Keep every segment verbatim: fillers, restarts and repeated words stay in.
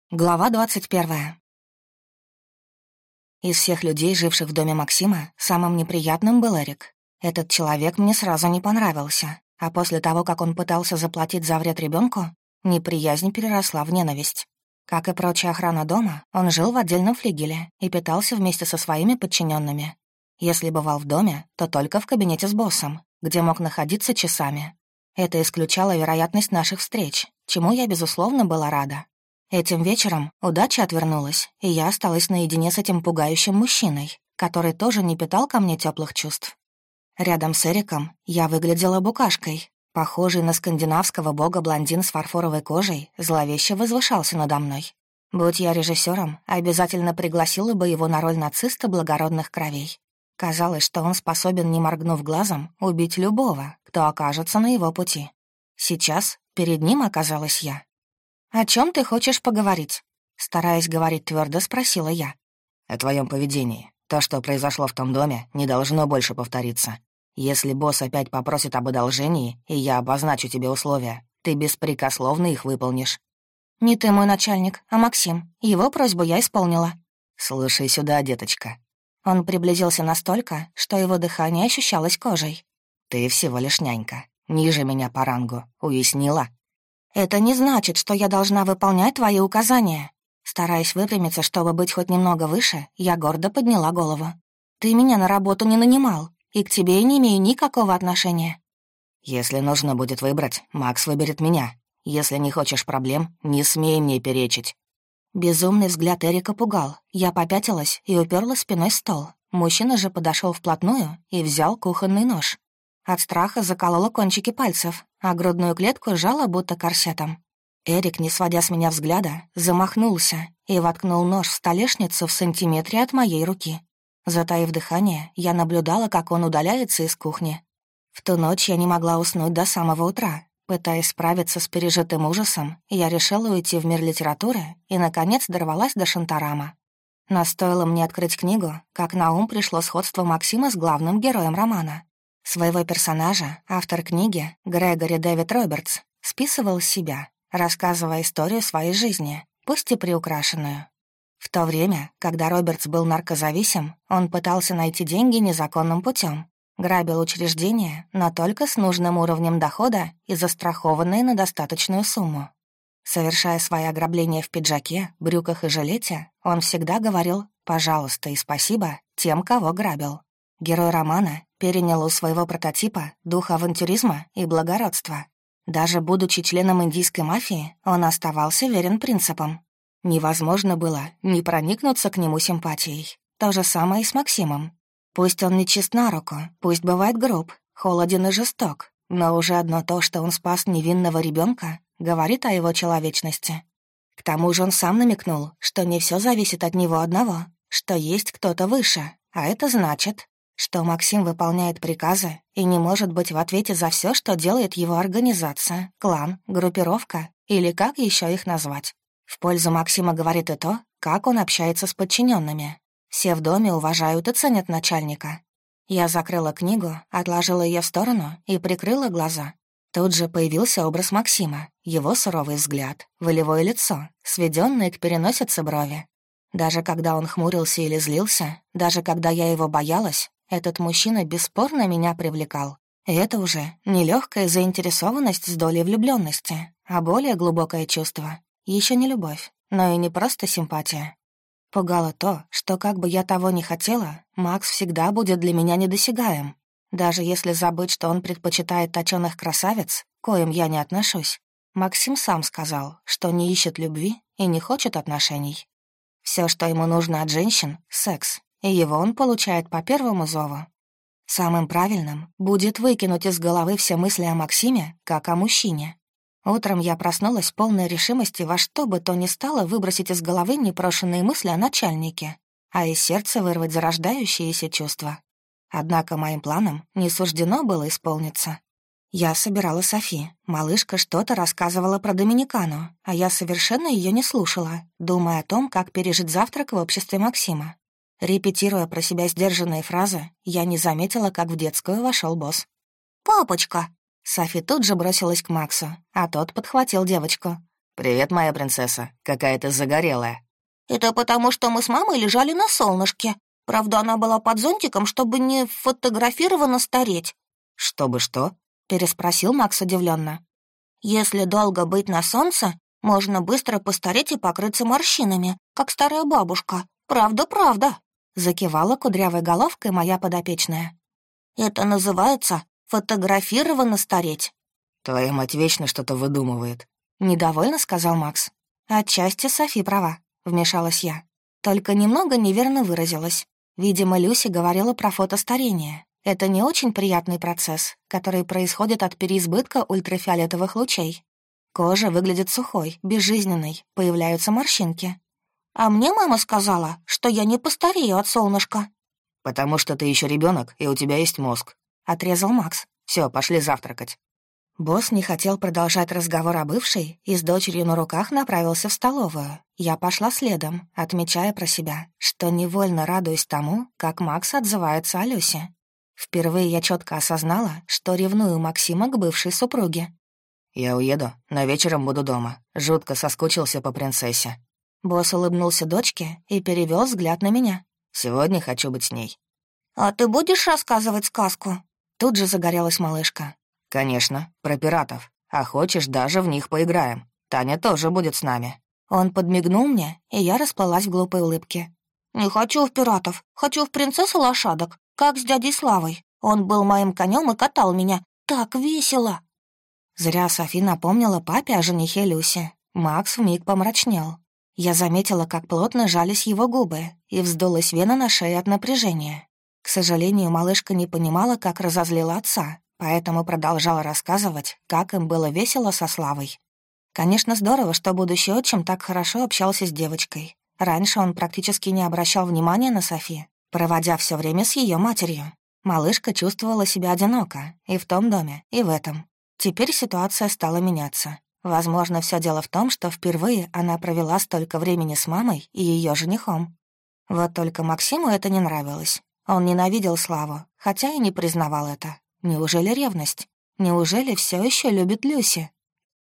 Глава двадцать первая. Из всех людей, живших в доме Максима, самым неприятным был Эрик. Этот человек мне сразу не понравился, а после того, как он пытался заплатить за вред ребенку, неприязнь переросла в ненависть. Как и прочая охрана дома, он жил в отдельном флигеле и питался вместе со своими подчиненными. Если бывал в доме, то только в кабинете с боссом, где мог находиться часами. Это исключало вероятность наших встреч, чему я, безусловно, была рада. Этим вечером удача отвернулась, и я осталась наедине с этим пугающим мужчиной, который тоже не питал ко мне теплых чувств. Рядом с Эриком я выглядела букашкой. Похожий на скандинавского бога-блондин с фарфоровой кожей зловеще возвышался надо мной. Будь я режиссером, обязательно пригласила бы его на роль нациста благородных кровей. Казалось, что он способен, не моргнув глазом, убить любого, кто окажется на его пути. Сейчас перед ним оказалась я. «О чем ты хочешь поговорить?» Стараясь говорить твердо, спросила я. «О твоем поведении. То, что произошло в том доме, не должно больше повториться. Если босс опять попросит об одолжении, и я обозначу тебе условия, ты беспрекословно их выполнишь». «Не ты мой начальник, а Максим. Его просьбу я исполнила». «Слушай сюда, деточка». Он приблизился настолько, что его дыхание ощущалось кожей. «Ты всего лишь нянька. Ниже меня по рангу. Уяснила?» «Это не значит, что я должна выполнять твои указания». Стараясь выпрямиться, чтобы быть хоть немного выше, я гордо подняла голову. «Ты меня на работу не нанимал, и к тебе я не имею никакого отношения». «Если нужно будет выбрать, Макс выберет меня. Если не хочешь проблем, не смей мне перечить». Безумный взгляд Эрика пугал. Я попятилась и уперла спиной в стол. Мужчина же подошел вплотную и взял кухонный нож. От страха заколола кончики пальцев, а грудную клетку сжала будто корсетом. Эрик, не сводя с меня взгляда, замахнулся и воткнул нож в столешницу в сантиметре от моей руки. Затаив дыхание, я наблюдала, как он удаляется из кухни. В ту ночь я не могла уснуть до самого утра. Пытаясь справиться с пережитым ужасом, я решила уйти в мир литературы и, наконец, дорвалась до Шантарама. Но стоило мне открыть книгу, как на ум пришло сходство Максима с главным героем романа. Своего персонажа автор книги, Грегори Дэвид Робертс, списывал с себя, рассказывая историю своей жизни, пусть и приукрашенную. В то время, когда Робертс был наркозависим, он пытался найти деньги незаконным путем, грабил учреждения, но только с нужным уровнем дохода и застрахованные на достаточную сумму. Совершая свои ограбления в пиджаке, брюках и жилете, он всегда говорил «пожалуйста» и «спасибо» тем, кого грабил. Герой романа перенял у своего прототипа дух авантюризма и благородства. Даже будучи членом индийской мафии, он оставался верен принципам. Невозможно было не проникнуться к нему симпатией. То же самое и с Максимом. Пусть он не чист на руку, пусть бывает груб, холоден и жесток, но уже одно то, что он спас невинного ребенка, говорит о его человечности. К тому же он сам намекнул, что не все зависит от него одного, что есть кто-то выше, а это значит, что Максим выполняет приказы и не может быть в ответе за все, что делает его организация, клан, группировка или как еще их назвать. В пользу Максима говорит и то, как он общается с подчиненными. Все в доме уважают и ценят начальника. Я закрыла книгу, отложила ее в сторону и прикрыла глаза. Тут же появился образ Максима, его суровый взгляд, волевое лицо, сведенные к переносице брови. Даже когда он хмурился или злился, даже когда я его боялась, этот мужчина бесспорно меня привлекал. И это уже не легкая заинтересованность с долей влюбленности, а более глубокое чувство. Еще не любовь, но и не просто симпатия. Пугало то, что как бы я того ни хотела, Макс всегда будет для меня недосягаем. Даже если забыть, что он предпочитает точёных красавиц, к коим я не отношусь. Максим сам сказал, что не ищет любви и не хочет отношений. Все, что ему нужно от женщин — секс, и его он получает по первому зову. Самым правильным будет выкинуть из головы все мысли о Максиме, как о мужчине. Утром я проснулась полной решимости во что бы то ни стало выбросить из головы непрошенные мысли о начальнике, а из сердца вырвать зарождающиеся чувства. Однако моим планам не суждено было исполниться. Я собирала Софи. Малышка что-то рассказывала про Доминикану, а я совершенно ее не слушала, думая о том, как пережить завтрак в обществе Максима. Репетируя про себя сдержанные фразы, я не заметила, как в детскую вошел босс. «Папочка!» Софи тут же бросилась к Максу, а тот подхватил девочку. «Привет, моя принцесса. Какая ты загорелая». «Это потому, что мы с мамой лежали на солнышке. Правда, она была под зонтиком, чтобы не фотографированно стареть». «Чтобы что?» — переспросил Макс удивленно. «Если долго быть на солнце, можно быстро постареть и покрыться морщинами, как старая бабушка. Правда, правда», — закивала кудрявой головкой моя подопечная. «Это называется фотографированно стареть». «Твоя мать вечно что-то выдумывает», — недовольно сказал Макс. «Отчасти Софи права», — вмешалась я. Только немного неверно выразилась. Видимо, Люси говорила про фотостарение. Это не очень приятный процесс, который происходит от переизбытка ультрафиолетовых лучей. Кожа выглядит сухой, безжизненной, появляются морщинки. «А мне мама сказала, что я не постарею от солнышка». «Потому что ты еще ребенок и у тебя есть мозг», — отрезал Макс. Все, пошли завтракать». Босс не хотел продолжать разговор о бывшей и с дочерью на руках направился в столовую. Я пошла следом, отмечая про себя, что невольно радуюсь тому, как Макс отзывается о Люсе. Впервые я четко осознала, что ревную Максима к бывшей супруге. «Я уеду, но вечером буду дома. Жутко соскучился по принцессе». Босс улыбнулся дочке и перевел взгляд на меня. «Сегодня хочу быть с ней». «А ты будешь рассказывать сказку?» Тут же загорелась малышка. «Конечно, про пиратов. А хочешь, даже в них поиграем. Таня тоже будет с нами». Он подмигнул мне, и я расплылась в глупой улыбке. «Не хочу в пиратов, хочу в принцессу лошадок, как с дядей Славой. Он был моим конем и катал меня. Так весело!» Зря Софи напомнила папе о женихе Люси. Макс вмиг помрачнел. Я заметила, как плотно жались его губы, и вздулась вена на шее от напряжения. К сожалению, малышка не понимала, как разозлила отца, поэтому продолжала рассказывать, как им было весело со Славой. Конечно, здорово, что будущий отчим так хорошо общался с девочкой. Раньше он практически не обращал внимания на Софи, проводя все время с ее матерью. Малышка чувствовала себя одиноко и в том доме, и в этом. Теперь ситуация стала меняться. Возможно, все дело в том, что впервые она провела столько времени с мамой и ее женихом. Вот только Максиму это не нравилось. Он ненавидел Славу, хотя и не признавал это. Неужели ревность? Неужели все еще любит Люси?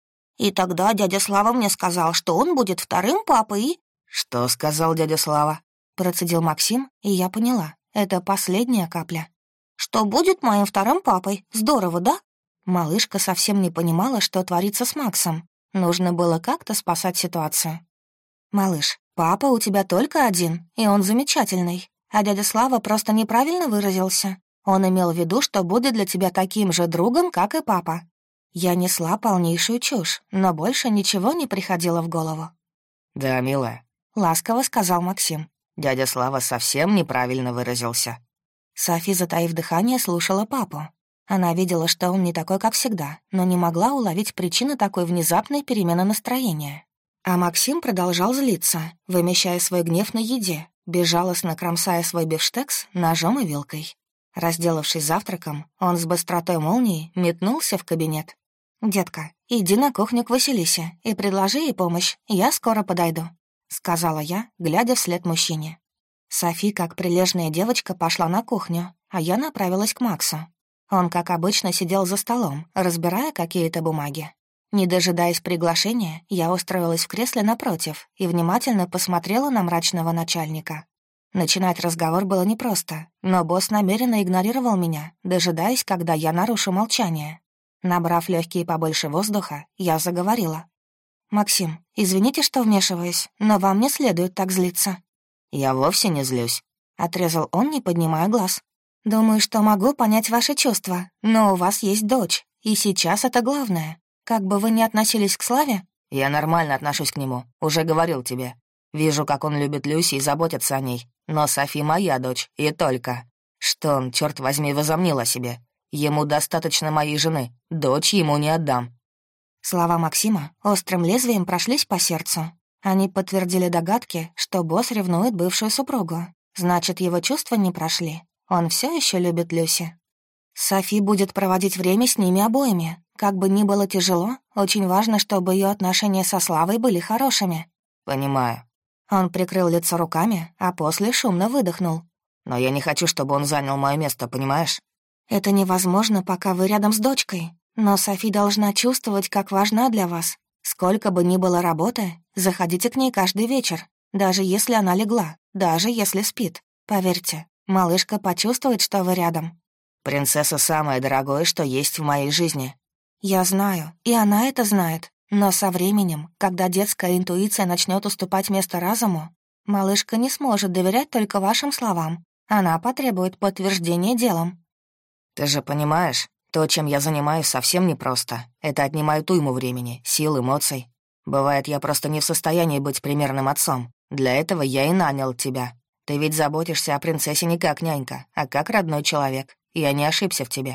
И тогда дядя Слава мне сказал, что он будет вторым папой и... «Что сказал дядя Слава?» Процедил Максим, и я поняла. Это последняя капля. «Что будет моим вторым папой. Здорово, да?» Малышка совсем не понимала, что творится с Максом. Нужно было как-то спасать ситуацию. «Малыш, папа у тебя только один, и он замечательный. А дядя Слава просто неправильно выразился. Он имел в виду, что будет для тебя таким же другом, как и папа». Я несла полнейшую чушь, но больше ничего не приходило в голову. «Да, милая», — ласково сказал Максим. «Дядя Слава совсем неправильно выразился». Софи, затаив дыхание, слушала папу. Она видела, что он не такой, как всегда, но не могла уловить причины такой внезапной перемены настроения. А Максим продолжал злиться, вымещая свой гнев на еде, безжалостно кромсая свой бифштекс ножом и вилкой. Разделавшись завтраком, он с быстротой молнии метнулся в кабинет. «Детка, иди на кухню к Василисе и предложи ей помощь, я скоро подойду», — сказала я, глядя вслед мужчине. Софи, как прилежная девочка, пошла на кухню, а я направилась к Максу. Он, как обычно, сидел за столом, разбирая какие-то бумаги. Не дожидаясь приглашения, я устроилась в кресле напротив и внимательно посмотрела на мрачного начальника. Начинать разговор было непросто, но босс намеренно игнорировал меня, дожидаясь, когда я нарушу молчание. Набрав легкие побольше воздуха, я заговорила. «Максим, извините, что вмешиваюсь, но вам не следует так злиться». «Я вовсе не злюсь», — отрезал он, не поднимая глаз. «Думаю, что могу понять ваши чувства, но у вас есть дочь, и сейчас это главное. Как бы вы ни относились к Славе...» «Я нормально отношусь к нему, уже говорил тебе. Вижу, как он любит Люси и заботится о ней. Но Софи моя дочь, и только. Что он, черт возьми, возомнил о себе? Ему достаточно моей жены, дочь ему не отдам». Слова Максима острым лезвием прошлись по сердцу. Они подтвердили догадки, что босс ревнует бывшую супругу. Значит, его чувства не прошли. Он все еще любит Люси. Софи будет проводить время с ними обоими. Как бы ни было тяжело, очень важно, чтобы ее отношения со Славой были хорошими. «Понимаю». Он прикрыл лицо руками, а после шумно выдохнул. «Но я не хочу, чтобы он занял мое место, понимаешь?» «Это невозможно, пока вы рядом с дочкой. Но Софи должна чувствовать, как важна для вас. Сколько бы ни было работы, заходите к ней каждый вечер, даже если она легла, даже если спит. Поверьте, малышка почувствует, что вы рядом». «Принцесса — самое дорогое, что есть в моей жизни». «Я знаю, и она это знает. Но со временем, когда детская интуиция начнет уступать место разуму, малышка не сможет доверять только вашим словам. Она потребует подтверждения делом». «Ты же понимаешь, то, чем я занимаюсь, совсем непросто. Это отнимает уйму времени, сил, эмоций. Бывает, я просто не в состоянии быть примерным отцом. Для этого я и нанял тебя. Ты ведь заботишься о принцессе не как нянька, а как родной человек. Я не ошибся в тебе».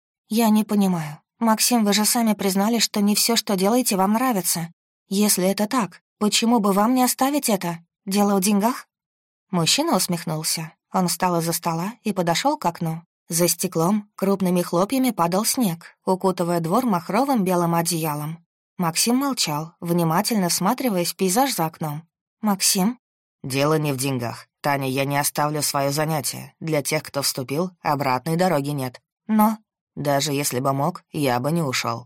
«Я не понимаю. Максим, вы же сами признали, что не все, что делаете, вам нравится. Если это так, почему бы вам не оставить это? Дело в деньгах?» Мужчина усмехнулся. Он встал из-за стола и подошел к окну. За стеклом крупными хлопьями падал снег, укутывая двор махровым белым одеялом. Максим молчал, внимательно всматриваясь в пейзаж за окном. «Максим?» «Дело не в деньгах. Таня, я не оставлю свое занятие. Для тех, кто вступил, обратной дороги нет. Но...» «Даже если бы мог, я бы не ушел.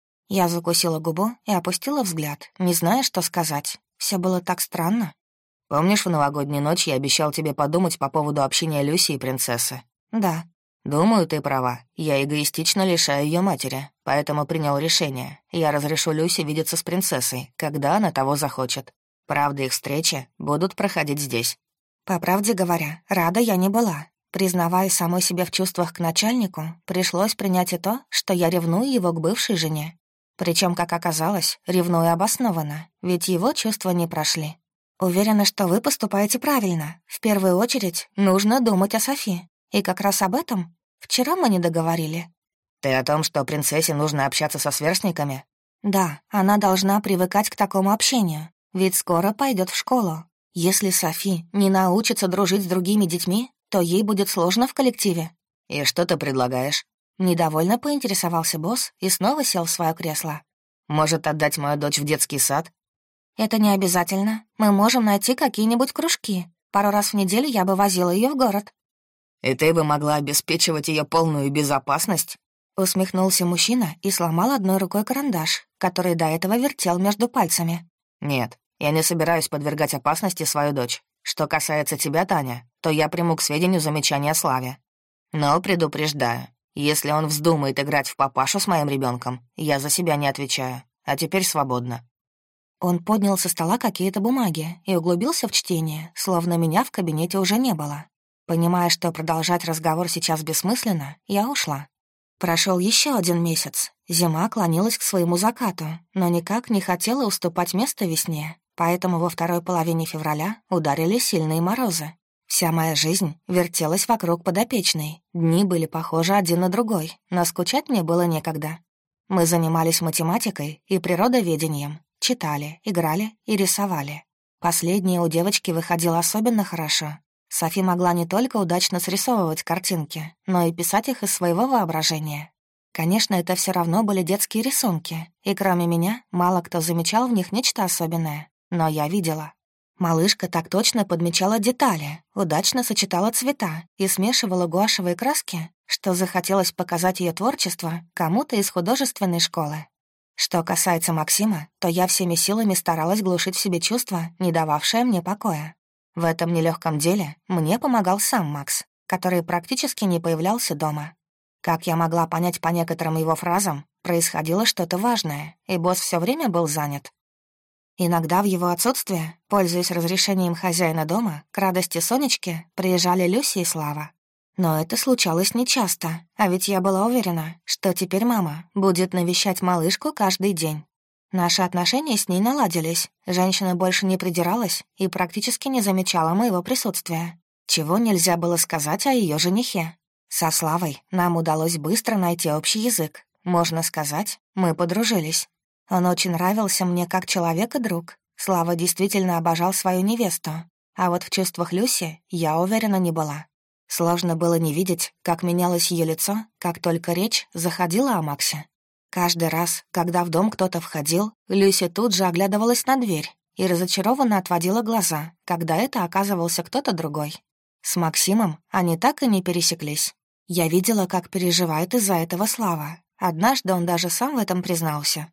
Я закусила губу и опустила взгляд, не зная, что сказать. Все было так странно. «Помнишь, в новогоднюю ночь я обещал тебе подумать по поводу общения Люси и принцессы?» «Да». «Думаю, ты права. Я эгоистично лишаю ее матери, поэтому принял решение. Я разрешу Люси видеться с принцессой, когда она того захочет. Правда, их встречи будут проходить здесь». По правде говоря, рада я не была. Признавая самой себе в чувствах к начальнику, пришлось принять и то, что я ревную его к бывшей жене. Причем, как оказалось, ревную обоснованно, ведь его чувства не прошли. «Уверена, что вы поступаете правильно. В первую очередь нужно думать о Софи. И как раз об этом вчера мы не договорили». «Ты о том, что принцессе нужно общаться со сверстниками?» «Да, она должна привыкать к такому общению, ведь скоро пойдет в школу. Если Софи не научится дружить с другими детьми, то ей будет сложно в коллективе». «И что ты предлагаешь?» Недовольно поинтересовался босс и снова сел в свое кресло. «Может, отдать мою дочь в детский сад?» «Это не обязательно. Мы можем найти какие-нибудь кружки. Пару раз в неделю я бы возила ее в город». «И ты бы могла обеспечивать ее полную безопасность?» Усмехнулся мужчина и сломал одной рукой карандаш, который до этого вертел между пальцами. «Нет, я не собираюсь подвергать опасности свою дочь. Что касается тебя, Таня, то я приму к сведению замечание о Славе. Но предупреждаю, если он вздумает играть в папашу с моим ребенком, я за себя не отвечаю. А теперь свободно». Он поднял со стола какие-то бумаги и углубился в чтение, словно меня в кабинете уже не было. Понимая, что продолжать разговор сейчас бессмысленно, я ушла. Прошел еще один месяц. Зима клонилась к своему закату, но никак не хотела уступать место весне, поэтому во второй половине февраля ударили сильные морозы. Вся моя жизнь вертелась вокруг подопечной. Дни были похожи один на другой, но скучать мне было некогда. Мы занимались математикой и природоведением, читали, играли и рисовали. Последнее у девочки выходило особенно хорошо. Софи могла не только удачно срисовывать картинки, но и писать их из своего воображения. Конечно, это все равно были детские рисунки, и кроме меня мало кто замечал в них нечто особенное, но я видела. Малышка так точно подмечала детали, удачно сочетала цвета и смешивала гуашевые краски, что захотелось показать ее творчество кому-то из художественной школы. Что касается Максима, то я всеми силами старалась глушить в себе чувство, не дававшее мне покоя. В этом нелегком деле мне помогал сам Макс, который практически не появлялся дома. Как я могла понять по некоторым его фразам, происходило что-то важное, и босс все время был занят. Иногда в его отсутствие, пользуясь разрешением хозяина дома, к радости Сонечки приезжали Люси и Слава. Но это случалось нечасто, а ведь я была уверена, что теперь мама будет навещать малышку каждый день. Наши отношения с ней наладились, женщина больше не придиралась и практически не замечала моего присутствия, чего нельзя было сказать о ее женихе. Со Славой нам удалось быстро найти общий язык. Можно сказать, мы подружились. Он очень нравился мне как человек и друг. Слава действительно обожал свою невесту, а вот в чувствах Люси я уверена не была. Сложно было не видеть, как менялось ее лицо, как только речь заходила о Максе. Каждый раз, когда в дом кто-то входил, Люся тут же оглядывалась на дверь и разочарованно отводила глаза, когда это оказывался кто-то другой. С Максимом они так и не пересеклись. Я видела, как переживает из-за этого Слава. Однажды он даже сам в этом признался.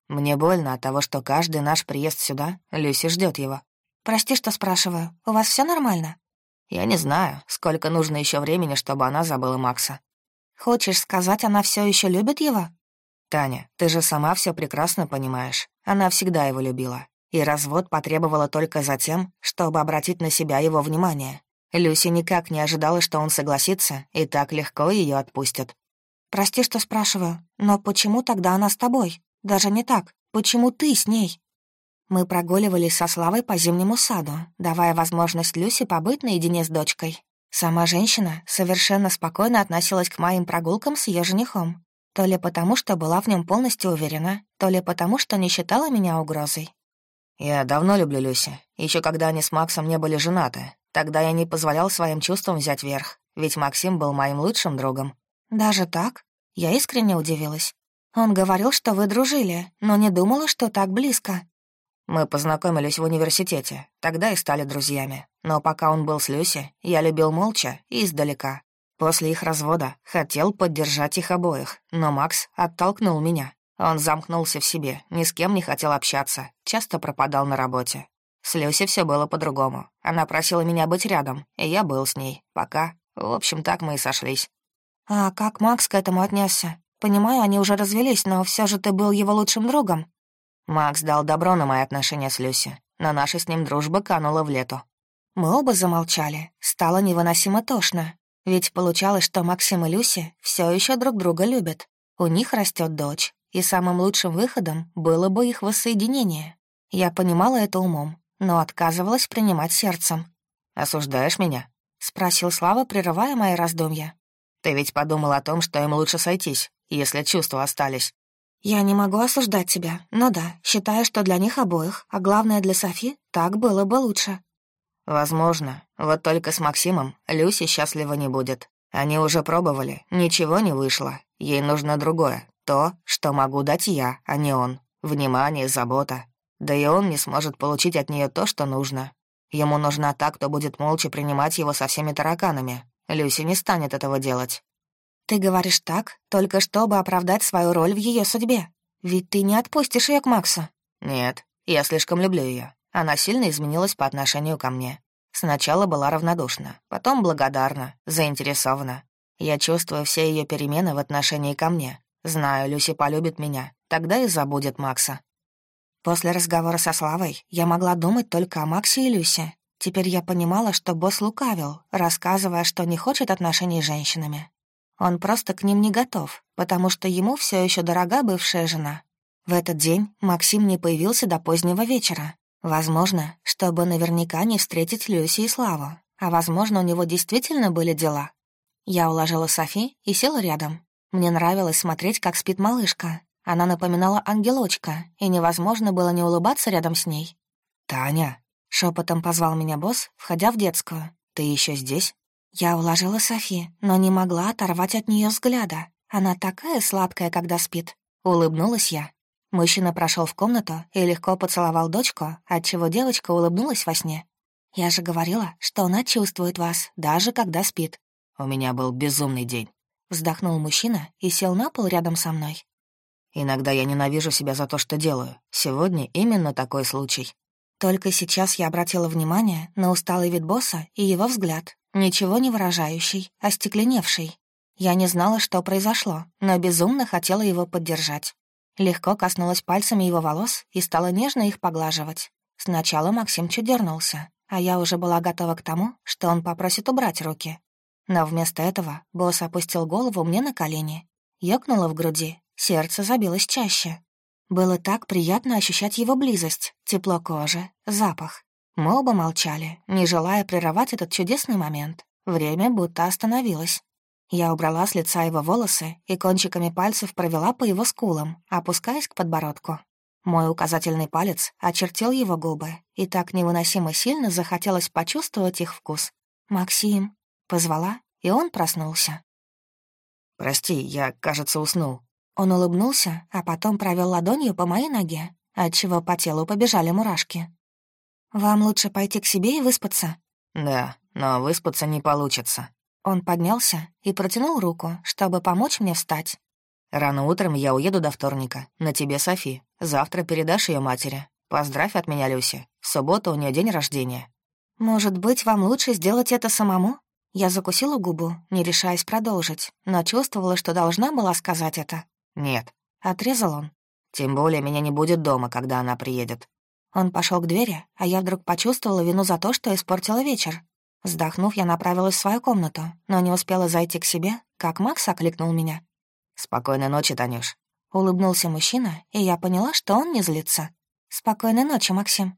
Мне больно от того, что каждый наш приезд сюда Люси ждет его. Прости, что спрашиваю. У вас все нормально? Я не знаю, сколько нужно еще времени, чтобы она забыла Макса. Хочешь сказать, она все еще любит его? Таня, ты же сама все прекрасно понимаешь. Она всегда его любила. И развод потребовала только за тем, чтобы обратить на себя его внимание. Люси никак не ожидала, что он согласится, и так легко ее отпустят. Прости, что спрашиваю, но почему тогда она с тобой? Даже не так. Почему ты с ней? Мы прогуливались со Славой по зимнему саду, давая возможность Люси побыть наедине с дочкой. Сама женщина совершенно спокойно относилась к моим прогулкам с ее женихом. То ли потому, что была в нем полностью уверена, то ли потому, что не считала меня угрозой. Я давно люблю Люси. Еще когда они с Максом не были женаты. Тогда я не позволял своим чувствам взять верх, ведь Максим был моим лучшим другом. Даже так? Я искренне удивилась. Он говорил, что вы дружили, но не думала, что так близко. Мы познакомились в университете, тогда и стали друзьями. Но пока он был с Люси, я любил молча и издалека. После их развода хотел поддержать их обоих, но Макс оттолкнул меня. Он замкнулся в себе, ни с кем не хотел общаться, часто пропадал на работе. С Люси все было по-другому. Она просила меня быть рядом, и я был с ней. Пока. В общем, так мы и сошлись. А как Макс к этому отнесся? Понимаю, они уже развелись, но все же ты был его лучшим другом. Макс дал добро на мои отношения с Люси, но наша с ним дружба канула в лету. Мы оба замолчали. Стало невыносимо тошно. Ведь получалось, что Максим и Люси все еще друг друга любят. У них растет дочь, и самым лучшим выходом было бы их воссоединение. Я понимала это умом, но отказывалась принимать сердцем. «Осуждаешь меня?» — спросил Слава, прерывая мои раздумья. «Ты ведь подумал о том, что им лучше сойтись, если чувства остались». «Я не могу осуждать тебя, но да, считаю, что для них обоих, а главное для Софи, так было бы лучше». «Возможно. Вот только с Максимом Люси счастлива не будет. Они уже пробовали, ничего не вышло. Ей нужно другое, то, что могу дать я, а не он. Внимание, забота. Да и он не сможет получить от нее то, что нужно. Ему нужна та, кто будет молча принимать его со всеми тараканами. Люси не станет этого делать». «Ты говоришь так, только чтобы оправдать свою роль в ее судьбе. Ведь ты не отпустишь ее к Максу». «Нет, я слишком люблю ее. Она сильно изменилась по отношению ко мне. Сначала была равнодушна, потом благодарна, заинтересована. Я чувствую все ее перемены в отношении ко мне. Знаю, Люси полюбит меня, тогда и забудет Макса». После разговора со Славой я могла думать только о Максе и Люсе. Теперь я понимала, что босс лукавил, рассказывая, что не хочет отношений с женщинами. Он просто к ним не готов, потому что ему все еще дорога бывшая жена. В этот день Максим не появился до позднего вечера. Возможно, чтобы наверняка не встретить Люси и Славу, а возможно, у него действительно были дела. Я уложила Софи и села рядом. Мне нравилось смотреть, как спит малышка. Она напоминала ангелочка, и невозможно было не улыбаться рядом с ней. «Таня!» — шепотом позвал меня босс, входя в детскую. «Ты еще здесь?» Я уложила Софи, но не могла оторвать от нее взгляда. Она такая сладкая, когда спит. Улыбнулась я. Мужчина прошел в комнату и легко поцеловал дочку, отчего девочка улыбнулась во сне. «Я же говорила, что она чувствует вас, даже когда спит». «У меня был безумный день», — вздохнул мужчина и сел на пол рядом со мной. «Иногда я ненавижу себя за то, что делаю. Сегодня именно такой случай». Только сейчас я обратила внимание на усталый вид босса и его взгляд, ничего не выражающий, остекленевший. Я не знала, что произошло, но безумно хотела его поддержать. Легко коснулась пальцами его волос и стала нежно их поглаживать. Сначала Максим чуть дернулся, а я уже была готова к тому, что он попросит убрать руки. Но вместо этого босс опустил голову мне на колени. Ёкнуло в груди, сердце забилось чаще. Было так приятно ощущать его близость, тепло кожи, запах. Мы оба молчали, не желая прерывать этот чудесный момент. Время будто остановилось. Я убрала с лица его волосы и кончиками пальцев провела по его скулам, опускаясь к подбородку. Мой указательный палец очертил его губы, и так невыносимо сильно захотелось почувствовать их вкус. «Максим!» — позвала, и он проснулся. «Прости, я, кажется, уснул». Он улыбнулся, а потом провел ладонью по моей ноге, отчего по телу побежали мурашки. «Вам лучше пойти к себе и выспаться?» «Да, но выспаться не получится». Он поднялся и протянул руку, чтобы помочь мне встать. «Рано утром я уеду до вторника. На тебе, Софи. Завтра передашь ее матери. Поздравь от меня, Люси. В субботу у нее день рождения». «Может быть, вам лучше сделать это самому?» Я закусила губу, не решаясь продолжить, но чувствовала, что должна была сказать это. «Нет». — отрезал он. «Тем более меня не будет дома, когда она приедет». Он пошел к двери, а я вдруг почувствовала вину за то, что испортила вечер. Вздохнув, я направилась в свою комнату, но не успела зайти к себе, как Макс окликнул меня. «Спокойной ночи, Танюш». Улыбнулся мужчина, и я поняла, что он не злится. «Спокойной ночи, Максим».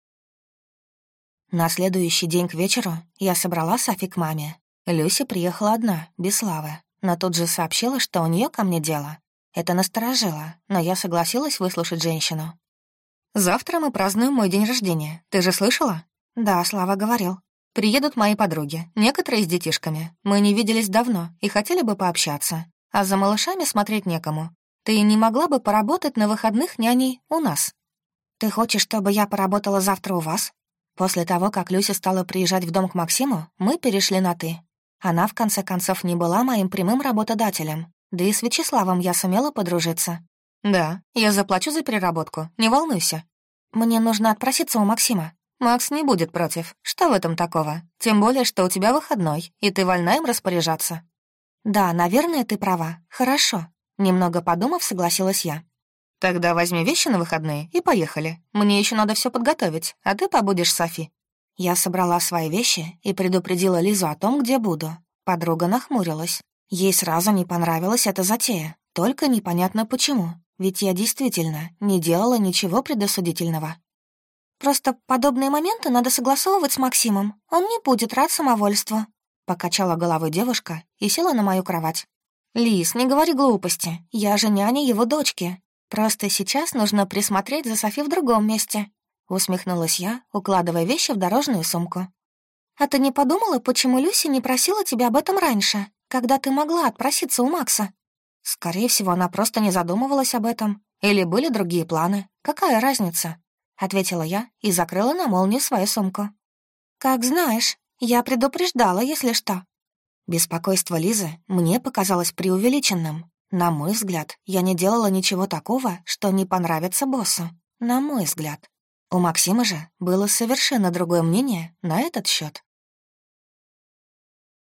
На следующий день к вечеру я собрала Софи к маме. Люси приехала одна, без Славы, но тут же сообщила, что у нее ко мне дело. Это насторожило, но я согласилась выслушать женщину. «Завтра мы празднуем мой день рождения. Ты же слышала?» «Да, Слава говорил. Приедут мои подруги, некоторые с детишками. Мы не виделись давно и хотели бы пообщаться. А за малышами смотреть некому. Ты не могла бы поработать на выходных няней у нас?» «Ты хочешь, чтобы я поработала завтра у вас?» После того, как Люся стала приезжать в дом к Максиму, мы перешли на «ты». Она, в конце концов, не была моим прямым работодателем. Да и с Вячеславом я сумела подружиться. «Да, я заплачу за переработку, не волнуйся. Мне нужно отпроситься у Максима. Макс не будет против. Что в этом такого? Тем более, что у тебя выходной, и ты вольна им распоряжаться». «Да, наверное, ты права. Хорошо». Немного подумав, согласилась я. «Тогда возьми вещи на выходные и поехали. Мне еще надо все подготовить, а ты побудешь с Софи». Я собрала свои вещи и предупредила Лизу о том, где буду. Подруга нахмурилась. Ей сразу не понравилась эта затея, только непонятно почему, ведь я действительно не делала ничего предосудительного. «Просто подобные моменты надо согласовывать с Максимом, он не будет рад самовольству», — покачала головой девушка и села на мою кровать. «Лиз, не говори глупости, я же няня его дочки. Просто сейчас нужно присмотреть за Софи в другом месте», — усмехнулась я, укладывая вещи в дорожную сумку. «А ты не подумала, почему Люси не просила тебя об этом раньше, когда ты могла отпроситься у Макса?» «Скорее всего, она просто не задумывалась об этом. Или были другие планы. Какая разница?» — ответила я и закрыла на молнию свою сумку. «Как знаешь, я предупреждала, если что». Беспокойство Лизы мне показалось преувеличенным. На мой взгляд, я не делала ничего такого, что не понравится боссу. На мой взгляд. У Максима же было совершенно другое мнение на этот счет.